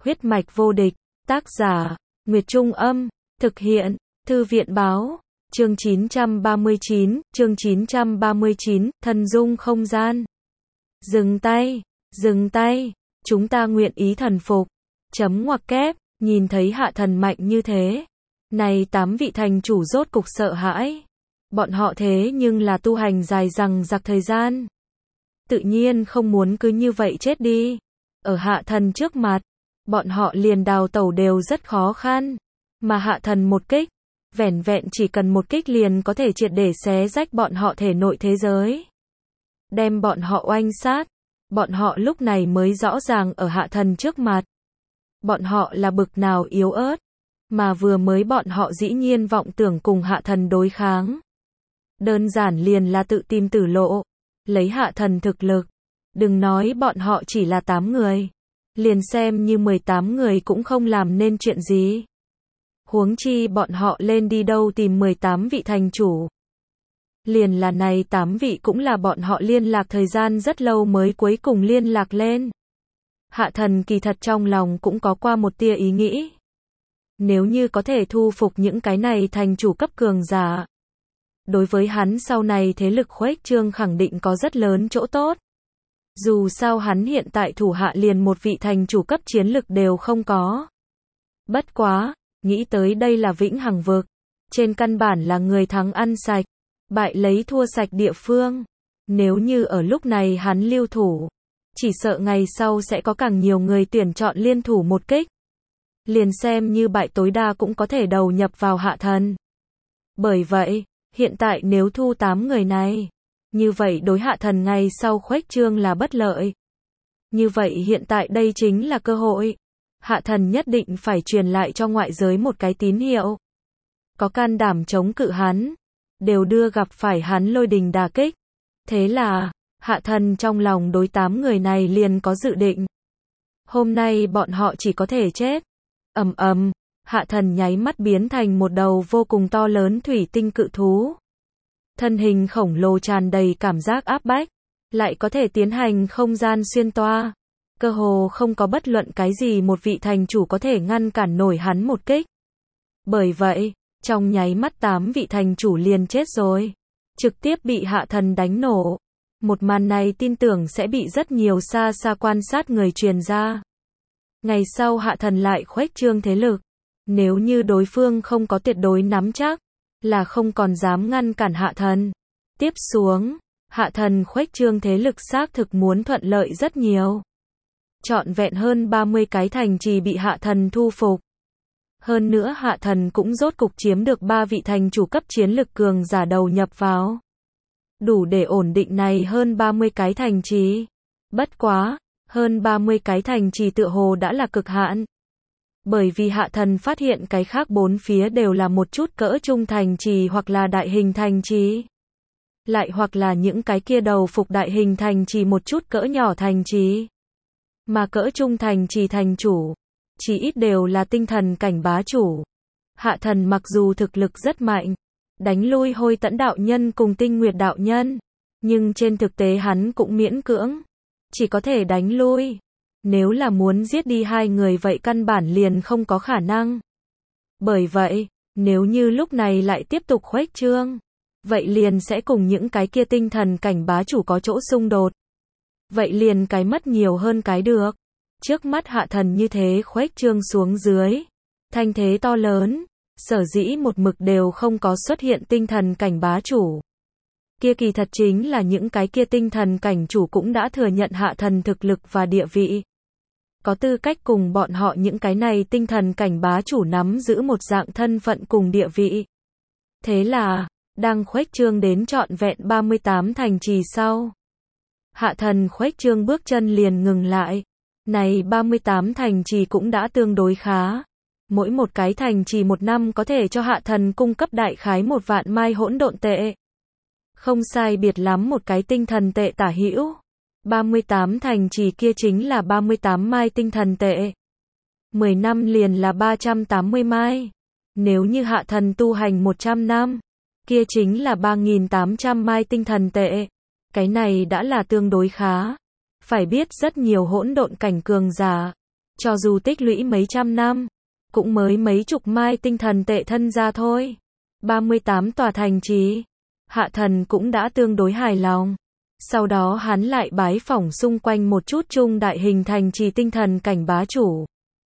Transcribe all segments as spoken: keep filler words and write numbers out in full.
Huyết mạch vô địch, tác giả, Nguyệt Trung Âm, thực hiện, Thư viện Báo, chương chín trăm ba mươi chín, chương chín trăm ba mươi chín, thần dung không gian. Dừng tay, dừng tay, chúng ta nguyện ý thần phục, chấm ngoặc kép, nhìn thấy hạ thần mạnh như thế. Này tám vị thành chủ rốt cục sợ hãi. Bọn họ thế nhưng là tu hành dài dằng dặc thời gian. Tự nhiên không muốn cứ như vậy chết đi. Ở hạ thần trước mặt, bọn họ liền đào tẩu đều rất khó khăn. Mà hạ thần một kích, vẻn vẹn chỉ cần một kích liền có thể triệt để xé rách bọn họ thể nội thế giới. Đem bọn họ oanh sát. Bọn họ lúc này mới rõ ràng ở hạ thần trước mặt. Bọn họ là bực nào yếu ớt. Mà vừa mới bọn họ dĩ nhiên vọng tưởng cùng hạ thần đối kháng. Đơn giản liền là tự tìm tử lộ. Lấy hạ thần thực lực. Đừng nói bọn họ chỉ là tám người. Liền xem như mười tám người cũng không làm nên chuyện gì. Huống chi bọn họ lên đi đâu tìm mười tám vị thành chủ. Liền là này tám vị cũng là bọn họ liên lạc thời gian rất lâu mới cuối cùng liên lạc lên. Hạ thần kỳ thật trong lòng cũng có qua một tia ý nghĩ. Nếu như có thể thu phục những cái này thành chủ cấp cường giả. Đối với hắn sau này thế lực khuếch trương khẳng định có rất lớn chỗ tốt. Dù sao hắn hiện tại thủ hạ liền một vị thành chủ cấp chiến lực đều không có. Bất quá, nghĩ tới đây là vĩnh hằng vực. Trên căn bản là người thắng ăn sạch, bại lấy thua sạch địa phương. Nếu như ở lúc này hắn lưu thủ, chỉ sợ ngày sau sẽ có càng nhiều người tuyển chọn liên thủ một kích. Liền xem như bại tối đa cũng có thể đầu nhập vào hạ thần. Bởi vậy, hiện tại nếu thu tám người này, như vậy đối hạ thần ngày sau khuếch trương là bất lợi. Như vậy hiện tại đây chính là cơ hội. Hạ thần nhất định phải truyền lại cho ngoại giới một cái tín hiệu. Có can đảm chống cự hắn, đều đưa gặp phải hắn lôi đình đả kích. Thế là, hạ thần trong lòng đối tám người này liền có dự định. Hôm nay bọn họ chỉ có thể chết. Ầm ầm, hạ thần nháy mắt biến thành một đầu vô cùng to lớn thủy tinh cự thú. Thân hình khổng lồ tràn đầy cảm giác áp bách, lại có thể tiến hành không gian xuyên toa. Cơ hồ không có bất luận cái gì một vị thành chủ có thể ngăn cản nổi hắn một kích. Bởi vậy, trong nháy mắt tám vị thành chủ liền chết rồi. Trực tiếp bị hạ thần đánh nổ. Một màn này tin tưởng sẽ bị rất nhiều xa xa quan sát người truyền ra. Ngày sau hạ thần lại khuếch trương thế lực. Nếu như đối phương không có tuyệt đối nắm chắc, là không còn dám ngăn cản hạ thần. Tiếp xuống, hạ thần khuếch trương thế lực xác thực muốn thuận lợi rất nhiều. Trọn vẹn hơn ba mươi cái thành trì bị hạ thần thu phục. Hơn nữa hạ thần cũng rốt cục chiếm được ba vị thành chủ cấp chiến lực cường giả đầu nhập vào. Đủ để ổn định này hơn ba mươi cái thành trì. Bất quá, hơn ba mươi cái thành trì tựa hồ đã là cực hạn. Bởi vì hạ thần phát hiện cái khác bốn phía đều là một chút cỡ trung thành trì hoặc là đại hình thành trì. Lại hoặc là những cái kia đầu phục đại hình thành trì một chút cỡ nhỏ thành trì. Mà cỡ trung thành trì thành chủ, chỉ ít đều là tinh thần cảnh bá chủ. Hạ thần mặc dù thực lực rất mạnh, đánh lui Hôi Tẫn đạo nhân cùng Tinh Nguyệt đạo nhân, nhưng trên thực tế hắn cũng miễn cưỡng, chỉ có thể đánh lui. Nếu là muốn giết đi hai người vậy căn bản liền không có khả năng. Bởi vậy, nếu như lúc này lại tiếp tục khuếch trương, vậy liền sẽ cùng những cái kia tinh thần cảnh bá chủ có chỗ xung đột. Vậy liền cái mất nhiều hơn cái được. Trước mắt hạ thần như thế khuếch trương xuống dưới, thanh thế to lớn, sở dĩ một mực đều không có xuất hiện tinh thần cảnh bá chủ. Kia kỳ thật chính là những cái kia tinh thần cảnh chủ cũng đã thừa nhận hạ thần thực lực và địa vị. Có tư cách cùng bọn họ những cái này tinh thần cảnh bá chủ nắm giữ một dạng thân phận cùng địa vị. Thế là, đang khuếch trương đến trọn vẹn ba mươi tám thành trì sau. Hạ thần khuếch trương bước chân liền ngừng lại. Này ba mươi tám thành trì cũng đã tương đối khá. Mỗi một cái thành trì một năm có thể cho hạ thần cung cấp đại khái một vạn mai hỗn độn tệ. Không sai biệt lắm một cái tinh thần tệ tả hữu. ba mươi tám thành trì kia chính là ba mươi tám mai tinh thần tệ. mười năm liền là ba trăm tám mươi mai. Nếu như hạ thần tu hành một trăm năm, kia chính là ba nghìn tám trăm mai tinh thần tệ. Cái này đã là tương đối khá. Phải biết rất nhiều hỗn độn cảnh cường giả, Cho dù tích lũy mấy trăm năm, cũng mới mấy chục mai tinh thần tệ thân ra thôi. ba mươi tám tòa thành trì. Hạ thần cũng đã tương đối hài lòng. Sau đó hắn lại bái phỏng xung quanh một chút trung đại hình thành trì tinh thần cảnh bá chủ.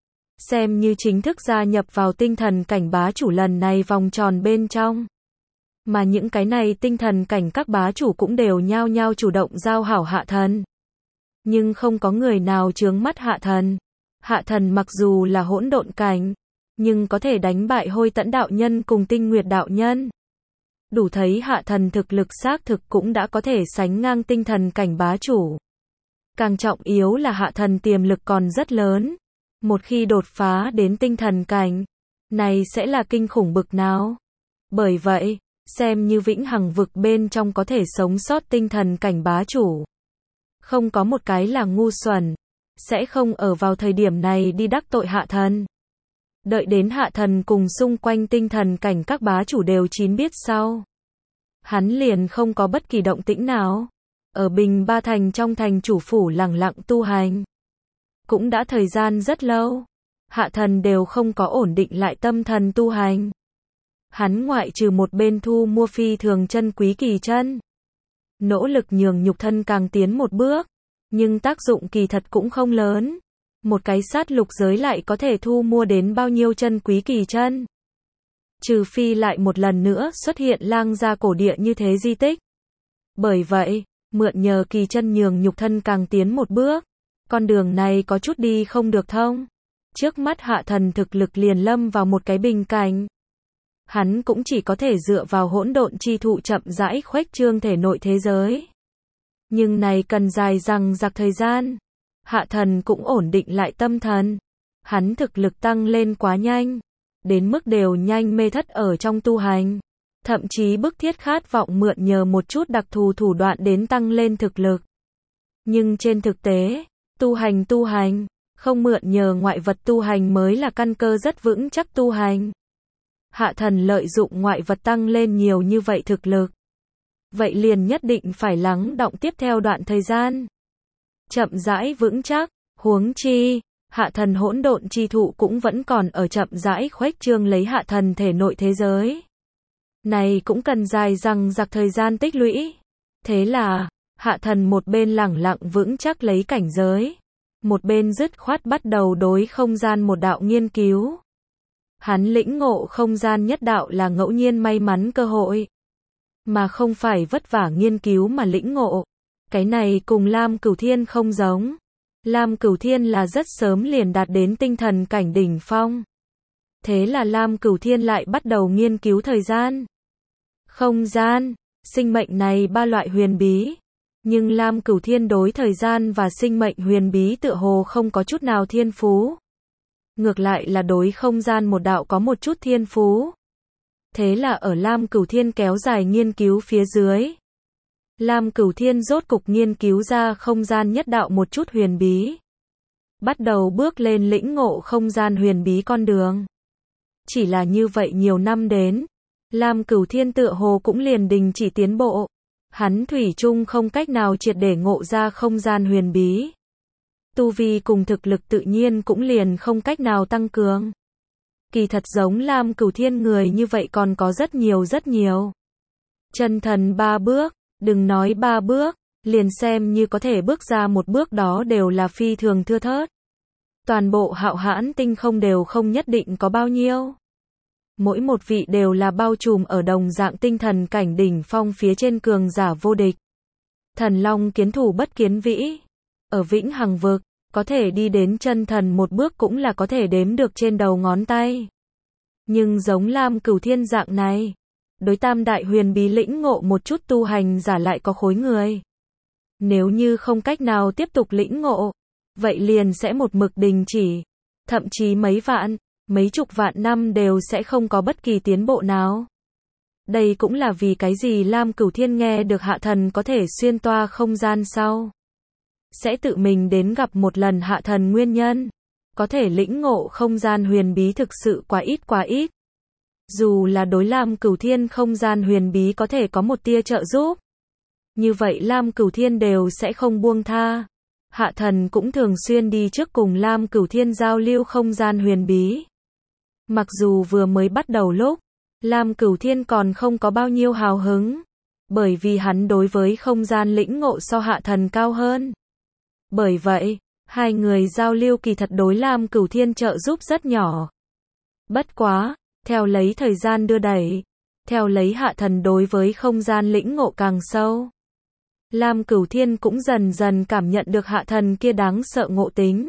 Xem như chính thức gia nhập vào tinh thần cảnh bá chủ lần này vòng tròn bên trong. Mà những cái này tinh thần cảnh các bá chủ cũng đều nhao nhao chủ động giao hảo hạ thần. Nhưng không có người nào chướng mắt hạ thần. Hạ thần mặc dù là hỗn độn cảnh, nhưng có thể đánh bại Hôi Tẫn đạo nhân cùng Tinh Nguyệt đạo nhân. Đủ thấy hạ thần thực lực xác thực cũng đã có thể sánh ngang tinh thần cảnh bá chủ. Càng trọng yếu là hạ thần tiềm lực còn rất lớn. Một khi đột phá đến tinh thần cảnh, này sẽ là kinh khủng bực nào. Bởi vậy, xem như vĩnh hằng vực bên trong có thể sống sót tinh thần cảnh bá chủ. Không có một cái là ngu xuẩn, sẽ không ở vào thời điểm này đi đắc tội hạ thần. Đợi đến hạ thần cùng xung quanh tinh thần cảnh các bá chủ đều chín biết sau. Hắn liền không có bất kỳ động tĩnh nào. Ở Bình Ba Thành trong thành chủ phủ lẳng lặng tu hành. Cũng đã thời gian rất lâu. Hạ thần đều không có ổn định lại tâm thần tu hành. Hắn ngoại trừ một bên thu mua phi thường chân quý kỳ chân. Nỗ lực nhường nhục thân càng tiến một bước. Nhưng tác dụng kỳ thật cũng không lớn. Một cái sát lục giới lại có thể thu mua đến bao nhiêu chân quý kỳ chân. Trừ phi lại một lần nữa xuất hiện lang gia cổ địa như thế di tích. Bởi vậy, mượn nhờ kỳ chân nhường nhục thân càng tiến một bước. Con đường này có chút đi không được thông. Trước mắt hạ thần thực lực liền lâm vào một cái bình cảnh. Hắn cũng chỉ có thể dựa vào hỗn độn chi thụ chậm rãi khuếch trương thể nội thế giới. Nhưng này cần dài dằng dặc thời gian. Hạ thần cũng ổn định lại tâm thần. Hắn thực lực tăng lên quá nhanh. Đến mức đều nhanh mê thất ở trong tu hành. Thậm chí bức thiết khát vọng mượn nhờ một chút đặc thù thủ đoạn đến tăng lên thực lực. Nhưng trên thực tế, tu hành tu hành, không mượn nhờ ngoại vật tu hành mới là căn cơ rất vững chắc tu hành. Hạ thần lợi dụng ngoại vật tăng lên nhiều như vậy thực lực. Vậy liền nhất định phải lắng đọng tiếp theo đoạn thời gian. Chậm rãi vững chắc, huống chi, hạ thần hỗn độn chi thụ cũng vẫn còn ở chậm rãi khuếch trương lấy hạ thần thể nội thế giới. Này cũng cần dài dằng dặc thời gian tích lũy. Thế là, hạ thần một bên lẳng lặng vững chắc lấy cảnh giới. Một bên dứt khoát bắt đầu đối không gian một đạo nghiên cứu. Hắn lĩnh ngộ không gian nhất đạo là ngẫu nhiên may mắn cơ hội. Mà không phải vất vả nghiên cứu mà lĩnh ngộ. Cái này cùng Lam Cửu Thiên không giống. Lam Cửu Thiên là rất sớm liền đạt đến tinh thần cảnh đỉnh phong. Thế là Lam Cửu Thiên lại bắt đầu nghiên cứu thời gian. Không gian, sinh mệnh này ba loại huyền bí. Nhưng Lam Cửu Thiên đối thời gian và sinh mệnh huyền bí tựa hồ không có chút nào thiên phú. Ngược lại là đối không gian một đạo có một chút thiên phú. Thế là ở Lam Cửu Thiên kéo dài nghiên cứu phía dưới. Lam Cửu Thiên rốt cục nghiên cứu ra không gian nhất đạo một chút huyền bí. Bắt đầu bước lên lĩnh ngộ không gian huyền bí con đường. Chỉ là như vậy nhiều năm đến, Lam Cửu Thiên tựa hồ cũng liền đình chỉ tiến bộ. Hắn thủy chung không cách nào triệt để ngộ ra không gian huyền bí. Tu vi cùng thực lực tự nhiên cũng liền không cách nào tăng cường. Kỳ thật giống Lam Cửu Thiên người như vậy còn có rất nhiều rất nhiều. Chân thần ba bước, đừng nói ba bước, liền xem như có thể bước ra một bước đó đều là phi thường thưa thớt. Toàn bộ Hạo Hãn tinh không đều không nhất định có bao nhiêu. Mỗi một vị đều là bao trùm ở đồng dạng tinh thần cảnh đỉnh phong phía trên cường giả vô địch. Thần Long kiến thủ bất kiến vĩ. Ở Vĩnh Hằng vực, có thể đi đến chân thần một bước cũng là có thể đếm được trên đầu ngón tay. Nhưng giống Lam Cửu Thiên dạng này, đối tam đại huyền bí lĩnh ngộ một chút tu hành giả lại có khối người. Nếu như không cách nào tiếp tục lĩnh ngộ, vậy liền sẽ một mực đình chỉ. Thậm chí mấy vạn, mấy chục vạn năm đều sẽ không có bất kỳ tiến bộ nào. Đây cũng là vì cái gì Lam Cửu Thiên nghe được hạ thần có thể xuyên toa không gian sau. Sẽ tự mình đến gặp một lần hạ thần nguyên nhân. Có thể lĩnh ngộ không gian huyền bí thực sự quá ít quá ít. Dù là đối Lam Cửu Thiên không gian huyền bí có thể có một tia trợ giúp. Như vậy Lam Cửu Thiên đều sẽ không buông tha. Hạ Thần cũng thường xuyên đi trước cùng Lam Cửu Thiên giao lưu không gian huyền bí. Mặc dù vừa mới bắt đầu lúc, Lam Cửu Thiên còn không có bao nhiêu hào hứng, bởi vì hắn đối với không gian lĩnh ngộ so Hạ Thần cao hơn. Bởi vậy, hai người giao lưu kỳ thật đối Lam Cửu Thiên trợ giúp rất nhỏ. Bất quá, theo lấy thời gian đưa đẩy, theo lấy Hạ Thần đối với không gian lĩnh ngộ càng sâu, Lam Cửu Thiên cũng dần dần cảm nhận được Hạ Thần kia đáng sợ ngộ tính.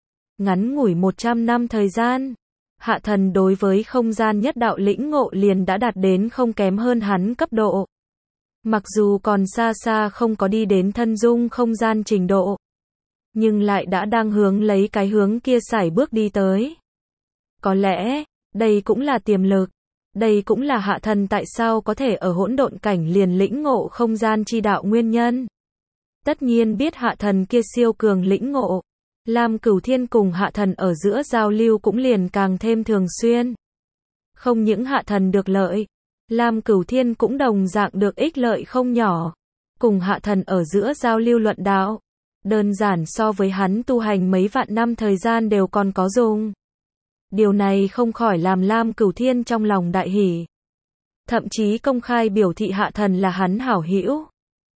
Ngắn ngủi một trăm năm thời gian, Hạ Thần đối với không gian nhất đạo lĩnh ngộ liền đã đạt đến không kém hơn hắn cấp độ. Mặc dù còn xa xa không có đi đến thân dung không gian trình độ, nhưng lại đã đang hướng lấy cái hướng kia sải bước đi tới. Có lẽ, đây cũng là tiềm lực. Đây cũng là Hạ Thần tại sao có thể ở hỗn độn cảnh liền lĩnh ngộ không gian chi đạo nguyên nhân. Tất nhiên biết Hạ Thần kia siêu cường lĩnh ngộ, Lam Cửu Thiên cùng Hạ Thần ở giữa giao lưu cũng liền càng thêm thường xuyên. Không những Hạ Thần được lợi, Lam Cửu Thiên cũng đồng dạng được ích lợi không nhỏ. Cùng Hạ Thần ở giữa giao lưu luận đạo, đơn giản so với hắn tu hành mấy vạn năm thời gian đều còn có dùng. Điều này không khỏi làm Lam Cửu Thiên trong lòng đại hỉ. Thậm chí công khai biểu thị Hạ Thần là hắn hảo hữu.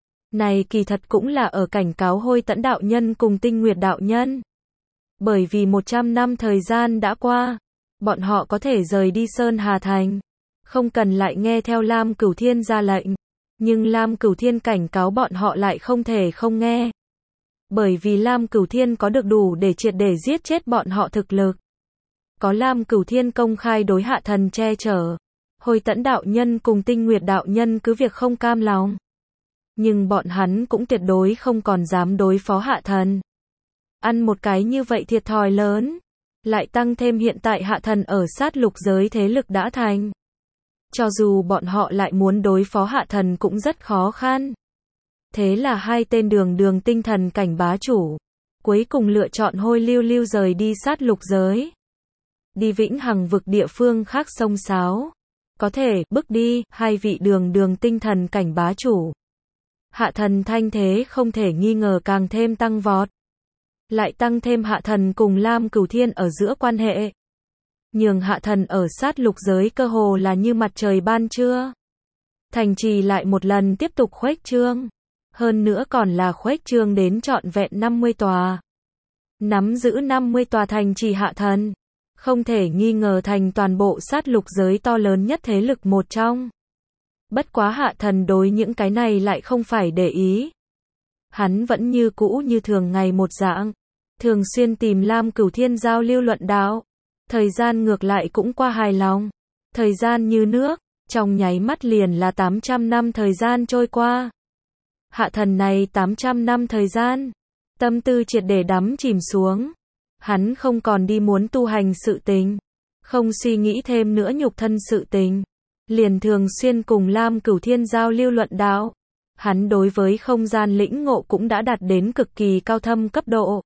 Này kỳ thật cũng là ở cảnh cáo Hôi Tẫn đạo nhân cùng Tinh Nguyệt đạo nhân. Bởi vì một trăm năm thời gian đã qua, bọn họ có thể rời đi Sơn Hà Thành, không cần lại nghe theo Lam Cửu Thiên ra lệnh. Nhưng Lam Cửu Thiên cảnh cáo bọn họ lại không thể không nghe. Bởi vì Lam Cửu Thiên có được đủ để triệt để giết chết bọn họ thực lực. Có Lam Cửu Thiên công khai đối Hạ Thần che chở, Hôi Tẫn đạo nhân cùng Tinh Nguyệt đạo nhân cứ việc không cam lòng. Nhưng bọn hắn cũng tuyệt đối không còn dám đối phó Hạ Thần. Ăn một cái như vậy thiệt thòi lớn, lại tăng thêm hiện tại Hạ Thần ở sát lục giới thế lực đã thành. Cho dù bọn họ lại muốn đối phó Hạ Thần cũng rất khó khăn. Thế là hai tên đường đường tinh thần cảnh bá chủ, cuối cùng lựa chọn Hôi Lưu Lưu rời đi sát lục giới. Đi vĩnh hằng vực địa phương khác sông sáo. Có thể bước đi hai vị đường đường tinh thần cảnh bá chủ. Hạ Thần thanh thế không thể nghi ngờ càng thêm tăng vọt. Lại tăng thêm Hạ Thần cùng Lam Cửu Thiên ở giữa quan hệ. Nhường Hạ Thần ở sát lục giới cơ hồ là như mặt trời ban trưa. Thành trì lại một lần tiếp tục khuếch trương. Hơn nữa còn là khuếch trương đến trọn vẹn năm mươi tòa. Nắm giữ năm mươi tòa thành trì Hạ Thần, không thể nghi ngờ thành toàn bộ sát lục giới to lớn nhất thế lực một trong. Bất quá Hạ Thần đối những cái này lại không phải để ý. Hắn vẫn như cũ như thường ngày một dạng, thường xuyên tìm Lam Cửu Thiên giao lưu luận đạo. Thời gian ngược lại cũng qua hài lòng. Thời gian như nước, trong nháy mắt liền là tám trăm năm thời gian trôi qua. Hạ Thần này tám trăm năm thời gian, tâm tư triệt để đắm chìm xuống. Hắn không còn đi muốn tu hành sự tình, không suy nghĩ thêm nữa nhục thân sự tình, liền thường xuyên cùng Lam Cửu Thiên giao lưu luận đạo. Hắn đối với không gian lĩnh ngộ cũng đã đạt đến cực kỳ cao thâm cấp độ.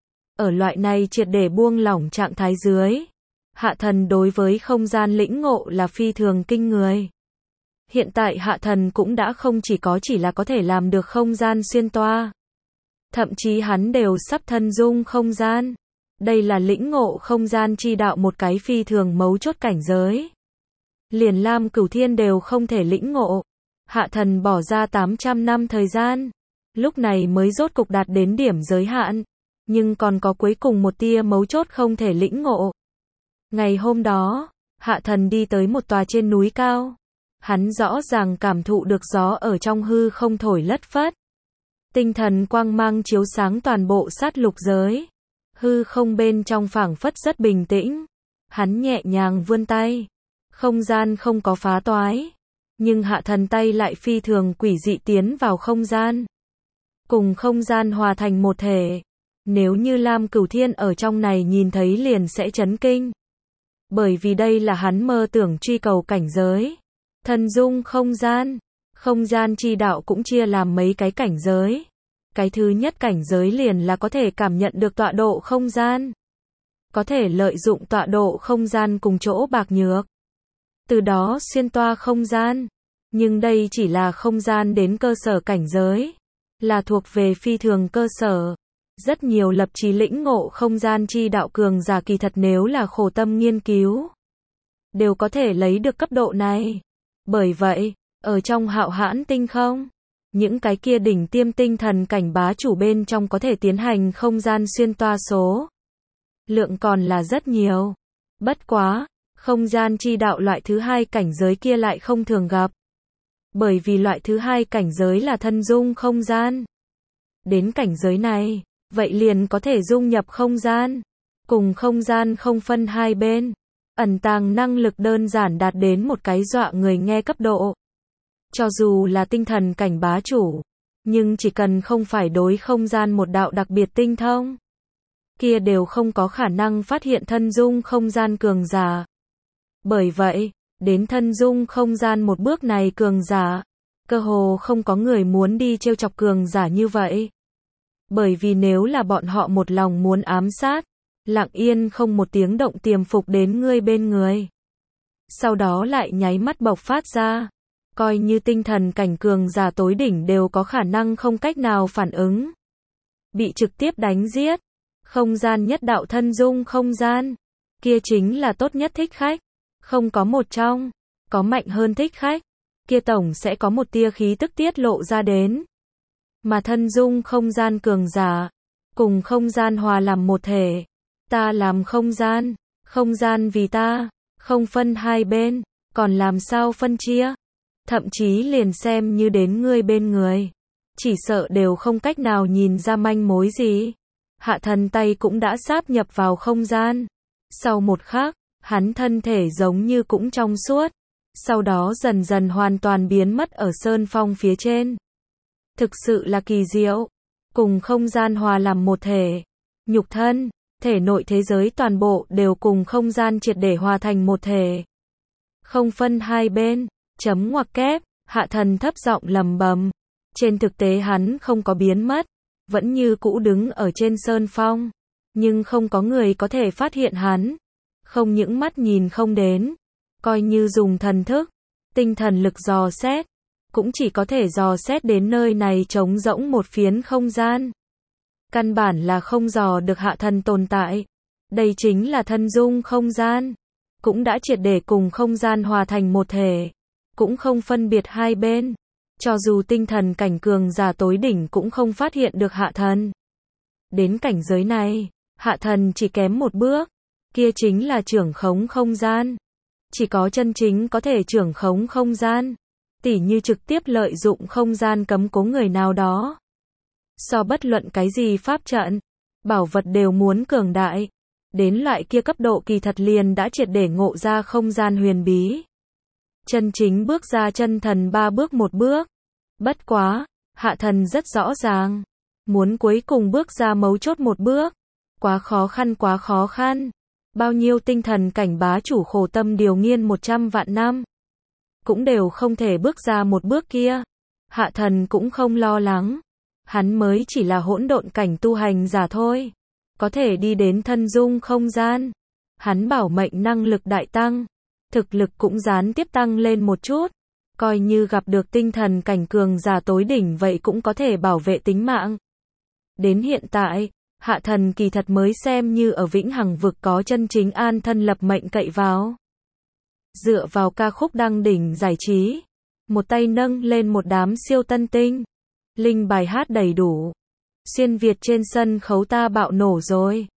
Ở loại này triệt để buông lỏng trạng thái dưới, Hạ Thần đối với không gian lĩnh ngộ là phi thường kinh người. Hiện tại Hạ Thần cũng đã không chỉ có chỉ là có thể làm được không gian xuyên toa. Thậm chí hắn đều sắp thân dung không gian. Đây là lĩnh ngộ không gian chi đạo một cái phi thường mấu chốt cảnh giới. Liền Lam Cửu Thiên đều không thể lĩnh ngộ. Hạ Thần bỏ ra tám trăm năm thời gian, lúc này mới rốt cục đạt đến điểm giới hạn. Nhưng còn có cuối cùng một tia mấu chốt không thể lĩnh ngộ. Ngày hôm đó, Hạ Thần đi tới một tòa trên núi cao. Hắn rõ ràng cảm thụ được gió ở trong hư không thổi lất phất. Tinh thần quang mang chiếu sáng toàn bộ sát lục giới. Hư không bên trong phảng phất rất bình tĩnh. Hắn nhẹ nhàng vươn tay. Không gian không có phá toái. Nhưng Hạ Thần tay lại phi thường quỷ dị tiến vào không gian. Cùng không gian hòa thành một thể. Nếu như Lam Cửu Thiên ở trong này nhìn thấy liền sẽ chấn kinh. Bởi vì đây là hắn mơ tưởng truy cầu cảnh giới. Thần dung không gian. Không gian chi đạo cũng chia làm mấy cái cảnh giới. Cái thứ nhất cảnh giới liền là có thể cảm nhận được tọa độ không gian. Có thể lợi dụng tọa độ không gian cùng chỗ bạc nhược. Từ đó xuyên toa không gian. Nhưng đây chỉ là không gian đến cơ sở cảnh giới. Là thuộc về phi thường cơ sở. Rất nhiều lập chí lĩnh ngộ không gian chi đạo cường giả kỳ thật nếu là khổ tâm nghiên cứu, đều có thể lấy được cấp độ này. Bởi vậy, ở trong Hạo Hãn tinh không, những cái kia đỉnh tiêm tinh thần cảnh bá chủ bên trong có thể tiến hành không gian xuyên toa số lượng còn là rất nhiều. Bất quá, không gian chi đạo loại thứ hai cảnh giới kia lại không thường gặp. Bởi vì loại thứ hai cảnh giới là thân dung không gian. Đến cảnh giới này, vậy liền có thể dung nhập không gian, cùng không gian không phân hai bên. Ẩn tàng năng lực đơn giản đạt đến một cái dọa người nghe cấp độ. Cho dù là tinh thần cảnh bá chủ, nhưng chỉ cần không phải đối không gian một đạo đặc biệt tinh thông, kia đều không có khả năng phát hiện thân dung không gian cường giả. Bởi vậy, đến thân dung không gian một bước này cường giả, cơ hồ không có người muốn đi trêu chọc cường giả như vậy. Bởi vì nếu là bọn họ một lòng muốn ám sát, lặng yên không một tiếng động tiềm phục đến ngươi bên người, sau đó lại nháy mắt bộc phát ra, coi như tinh thần cảnh cường giả tối đỉnh đều có khả năng không cách nào phản ứng, bị trực tiếp đánh giết. Không gian nhất đạo thân dung không gian, kia chính là tốt nhất thích khách, không có một trong, có mạnh hơn thích khách, kia tổng sẽ có một tia khí tức tiết lộ ra đến. Mà thân dung không gian cường giả, cùng không gian hòa làm một thể, ta làm không gian, không gian vì ta, không phân hai bên, còn làm sao phân chia, thậm chí liền xem như đến ngươi bên người, chỉ sợ đều không cách nào nhìn ra manh mối gì. Hạ Thần tay cũng đã sáp nhập vào không gian. Sau một khắc, hắn thân thể giống như cũng trong suốt, sau đó dần dần hoàn toàn biến mất ở sơn phong phía trên. Thực sự là kỳ diệu, cùng không gian hòa làm một thể, nhục thân, thể nội thế giới toàn bộ đều cùng không gian triệt để hòa thành một thể. Không phân hai bên, chấm ngoặc kép, Hạ Thần thấp giọng lầm bầm. Trên thực tế hắn không có biến mất, vẫn như cũ đứng ở trên sơn phong, nhưng không có người có thể phát hiện hắn. Không những mắt nhìn không đến, coi như dùng thần thức, tinh thần lực dò xét, cũng chỉ có thể dò xét đến nơi này trống rỗng một phiến không gian. Căn bản là không dò được Hạ Thần tồn tại. Đây chính là thân dung không gian, cũng đã triệt để cùng không gian hòa thành một thể, cũng không phân biệt hai bên. Cho dù tinh thần cảnh cường giả tối đỉnh cũng không phát hiện được Hạ Thần. Đến cảnh giới này, Hạ Thần chỉ kém một bước, kia chính là trưởng khống không gian. Chỉ có chân chính có thể trưởng khống không gian, tỉ như trực tiếp lợi dụng không gian cấm cố người nào đó. So bất luận cái gì pháp trận, bảo vật đều muốn cường đại. Đến loại kia cấp độ kỳ thật liền đã triệt để ngộ ra không gian huyền bí. Chân chính bước ra chân thần ba bước một bước. Bất quá, Hạ Thần rất rõ ràng, muốn cuối cùng bước ra mấu chốt một bước, quá khó khăn quá khó khăn. Bao nhiêu tinh thần cảnh bá chủ khổ tâm điều nghiên một trăm vạn năm, cũng đều không thể bước ra một bước kia. Hạ Thần cũng không lo lắng, hắn mới chỉ là hỗn độn cảnh tu hành giả thôi, có thể đi đến thân dung không gian. Hắn bảo mệnh năng lực đại tăng, thực lực cũng gián tiếp tăng lên một chút, coi như gặp được tinh thần cảnh cường giả tối đỉnh vậy cũng có thể bảo vệ tính mạng. Đến hiện tại, Hạ Thần kỳ thật mới xem như ở vĩnh hằng vực có chân chính an thân lập mệnh cậy vào. Dựa vào ca khúc đăng đỉnh giải trí, một tay nâng lên một đám siêu tân tinh, linh bài hát đầy đủ, xuyên Việt trên sân khấu ta bạo nổ rồi.